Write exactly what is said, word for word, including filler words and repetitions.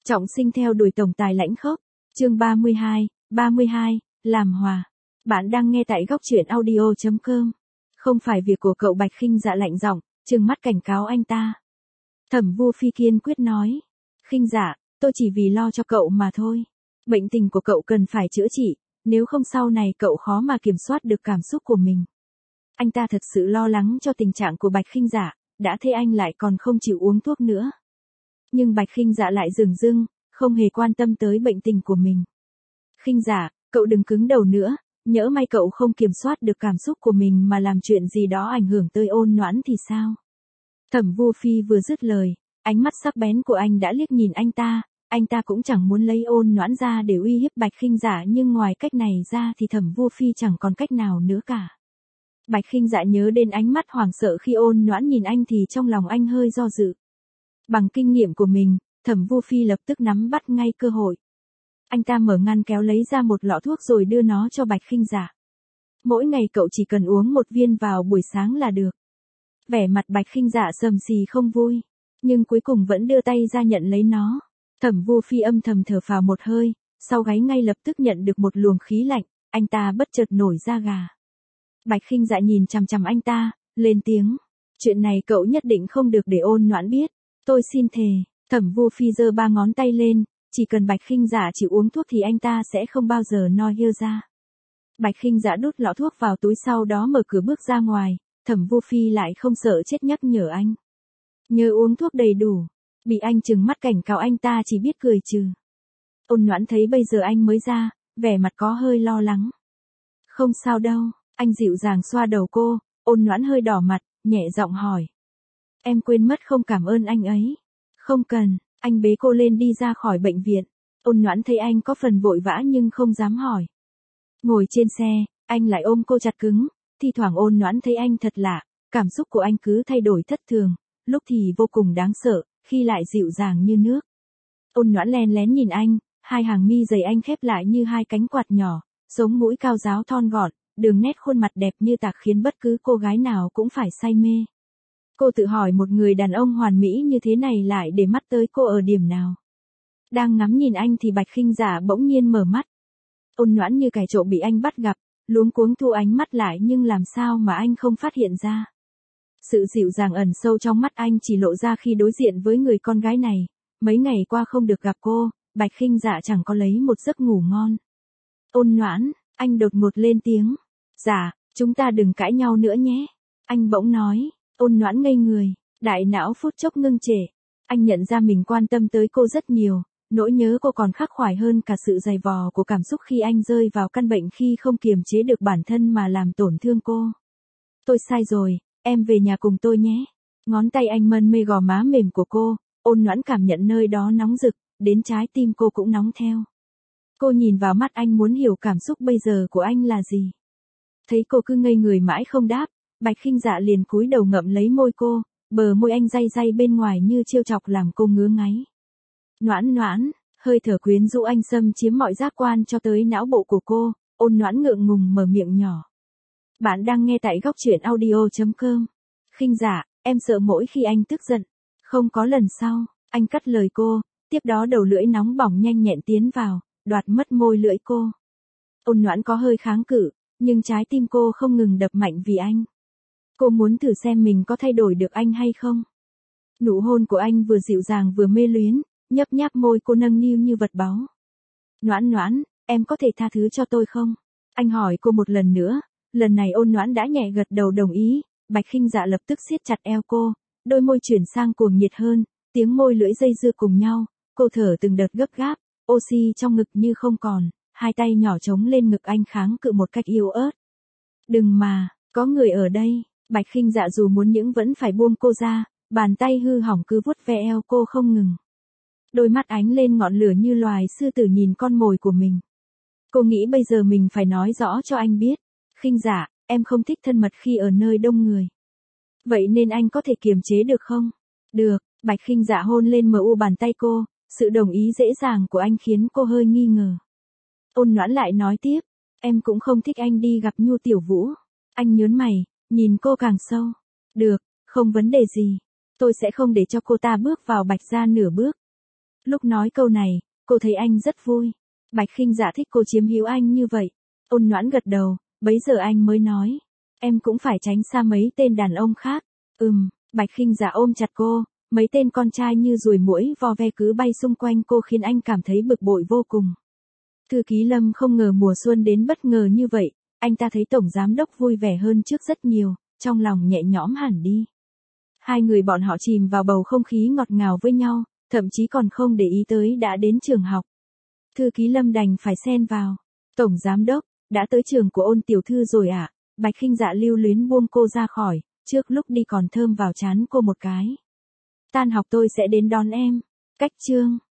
Trọng Sinh theo đuổi tổng tài lãnh khốc. Chương ba mươi hai, ba mươi hai, làm hòa. Bạn đang nghe tại góc truyện audio chấm com. Không phải việc của cậu. Bạch Khinh Dạ lạnh giọng, trừng mắt cảnh cáo anh ta. Thẩm Vu Phi kiên quyết nói. Khinh Dạ, tôi chỉ vì lo cho cậu mà thôi. Bệnh tình của cậu cần phải chữa trị, nếu không sau này cậu khó mà kiểm soát được cảm xúc của mình. Anh ta thật sự lo lắng cho tình trạng của Bạch Khinh Dạ, đã thế anh lại còn không chịu uống thuốc nữa. Nhưng Bạch Khinh Dạ lại dửng dưng, không hề quan tâm tới bệnh tình của mình. Khinh Dạ, cậu đừng cứng đầu nữa, nhỡ may cậu không kiểm soát được cảm xúc của mình mà làm chuyện gì đó ảnh hưởng tới Ôn Noãn thì sao? Thẩm Vu Phi vừa dứt lời, ánh mắt sắc bén của anh đã liếc nhìn anh ta, anh ta cũng chẳng muốn lấy Ôn Noãn ra để uy hiếp Bạch Khinh Dạ, nhưng ngoài cách này ra thì Thẩm Vu Phi chẳng còn cách nào nữa cả. Bạch Khinh Dạ nhớ đến ánh mắt hoảng sợ khi Ôn Noãn nhìn anh thì trong lòng anh hơi do dự. Bằng kinh nghiệm của mình, Thẩm Vu Phi lập tức nắm bắt ngay cơ hội. Anh ta mở ngăn kéo lấy ra một lọ thuốc rồi đưa nó cho Bạch Khinh Dạ. Mỗi ngày cậu chỉ cần uống một viên vào buổi sáng là được. Vẻ mặt Bạch Khinh Dạ sầm xì không vui, nhưng cuối cùng vẫn đưa tay ra nhận lấy nó. Thẩm Vu Phi âm thầm thở phào một hơi, sau gáy ngay lập tức nhận được một luồng khí lạnh, anh ta bất chợt nổi da gà. Bạch Khinh Dạ nhìn chằm chằm anh ta, lên tiếng. Chuyện này cậu nhất định không được để Ôn Noãn biết. Tôi xin thề. Thẩm Vu Phi giơ ba ngón tay lên, chỉ cần Bạch Khinh Dạ chịu uống thuốc thì anh ta sẽ không bao giờ noi hiêu ra. Bạch Khinh Dạ đút lọ thuốc vào túi sau đó mở cửa bước ra ngoài, Thẩm Vu Phi lại không sợ chết nhắc nhở anh. Nhớ uống thuốc đầy đủ. Bị anh trừng mắt cảnh cáo anh ta chỉ biết cười trừ. Ôn Noãn thấy bây giờ anh mới ra, vẻ mặt có hơi lo lắng. Không sao đâu, anh dịu dàng xoa đầu cô, Ôn Noãn hơi đỏ mặt, nhẹ giọng hỏi. Em quên mất không cảm ơn anh ấy. Không cần, anh bế cô lên đi ra khỏi bệnh viện. Ôn Noãn thấy anh có phần vội vã nhưng không dám hỏi. Ngồi trên xe, anh lại ôm cô chặt cứng, thi thoảng Ôn Noãn thấy anh thật lạ, cảm xúc của anh cứ thay đổi thất thường, lúc thì vô cùng đáng sợ, khi lại dịu dàng như nước. Ôn Noãn len lén nhìn anh, hai hàng mi dày anh khép lại như hai cánh quạt nhỏ, sống mũi cao ráo thon gọn, đường nét khuôn mặt đẹp như tạc khiến bất cứ cô gái nào cũng phải say mê. Cô tự hỏi một người đàn ông hoàn mỹ như thế này lại để mắt tới cô ở điểm nào. Đang ngắm nhìn anh thì Bạch Khinh Dạ bỗng nhiên mở mắt. Ôn Noãn như kẻ trộm bị anh bắt gặp, luống cuống thu ánh mắt lại nhưng làm sao mà anh không phát hiện ra. Sự dịu dàng ẩn sâu trong mắt anh chỉ lộ ra khi đối diện với người con gái này. Mấy ngày qua không được gặp cô, Bạch Khinh Dạ chẳng có lấy một giấc ngủ ngon. Ôn Noãn, anh đột ngột lên tiếng. Dạ, chúng ta đừng cãi nhau nữa nhé. Anh bỗng nói. Ôn Noãn ngây người, đại não phút chốc ngưng trệ. Anh nhận ra mình quan tâm tới cô rất nhiều, nỗi nhớ cô còn khắc khoải hơn cả sự dày vò của cảm xúc khi anh rơi vào căn bệnh khi không kiềm chế được bản thân mà làm tổn thương cô. Tôi sai rồi, em về nhà cùng tôi nhé. Ngón tay anh mân mê gò má mềm của cô, Ôn Noãn cảm nhận nơi đó nóng rực, đến trái tim cô cũng nóng theo. Cô nhìn vào mắt anh muốn hiểu cảm xúc bây giờ của anh là gì. Thấy cô cứ ngây người mãi không đáp, Bạch Khinh Dạ liền cúi đầu ngậm lấy môi cô, bờ môi anh day day bên ngoài như trêu chọc làm cô ngứa ngáy. Noãn Noãn, hơi thở quyến rũ anh xâm chiếm mọi giác quan cho tới não bộ của cô, Ôn Noãn ngượng ngùng mở miệng nhỏ. Bạn đang nghe tại góc truyện audio chấm com. Khinh Dạ, em sợ mỗi khi anh tức giận. Không có lần sau, anh cắt lời cô, tiếp đó đầu lưỡi nóng bỏng nhanh nhẹn tiến vào, đoạt mất môi lưỡi cô. Ôn Noãn có hơi kháng cự, nhưng trái tim cô không ngừng đập mạnh vì anh. Cô muốn thử xem mình có thay đổi được anh hay không. Nụ hôn của anh vừa dịu dàng vừa mê luyến, nhấp nháp môi cô nâng niu như vật báu. Noãn Noãn, em có thể tha thứ cho tôi không? Anh hỏi cô một lần nữa, lần này Ôn Noãn đã nhẹ gật đầu đồng ý, Bạch Khinh Dạ lập tức siết chặt eo cô, đôi môi chuyển sang cuồng nhiệt hơn, tiếng môi lưỡi dây dưa cùng nhau, cô thở từng đợt gấp gáp, oxy trong ngực như không còn, hai tay nhỏ trống lên ngực anh kháng cự một cách yếu ớt. Đừng mà, có người ở đây. Bạch Khinh Dạ dù muốn những vẫn phải buông cô ra, bàn tay hư hỏng cứ vuốt ve eo cô không ngừng. Đôi mắt ánh lên ngọn lửa như loài sư tử nhìn con mồi của mình. Cô nghĩ bây giờ mình phải nói rõ cho anh biết. Khinh Dạ, em không thích thân mật khi ở nơi đông người. Vậy nên anh có thể kiềm chế được không? Được, Bạch Khinh Dạ hôn lên mờ u bàn tay cô, sự đồng ý dễ dàng của anh khiến cô hơi nghi ngờ. Ôn Noãn lại nói tiếp, em cũng không thích anh đi gặp Nhu Tiểu Vũ. Anh nhớn mày. Nhìn cô càng sâu. Được, không vấn đề gì. Tôi sẽ không để cho cô ta bước vào Bạch gia nửa bước. Lúc nói câu này, cô thấy anh rất vui. Bạch Khinh Dạ thích cô chiếm hữu anh như vậy. Ôn Noãn gật đầu, bấy giờ anh mới nói. Em cũng phải tránh xa mấy tên đàn ông khác. Ừm, Bạch Khinh Dạ ôm chặt cô, mấy tên con trai như ruồi muỗi vo ve cứ bay xung quanh cô khiến anh cảm thấy bực bội vô cùng. Thư ký Lâm không ngờ mùa xuân đến bất ngờ như vậy, anh ta thấy tổng giám đốc vui vẻ hơn trước rất nhiều, trong lòng nhẹ nhõm hẳn đi. Hai người bọn họ chìm vào bầu không khí ngọt ngào với nhau, thậm chí còn không để ý tới đã đến trường học. Thư ký Lâm đành phải xen vào. Tổng giám đốc, đã tới trường của Ôn tiểu thư rồi ạ. À? Bạch Khinh Dạ lưu luyến buông cô ra khỏi, trước lúc đi còn thơm vào trán cô một cái. Tan học tôi sẽ đến đón em. Cách chương.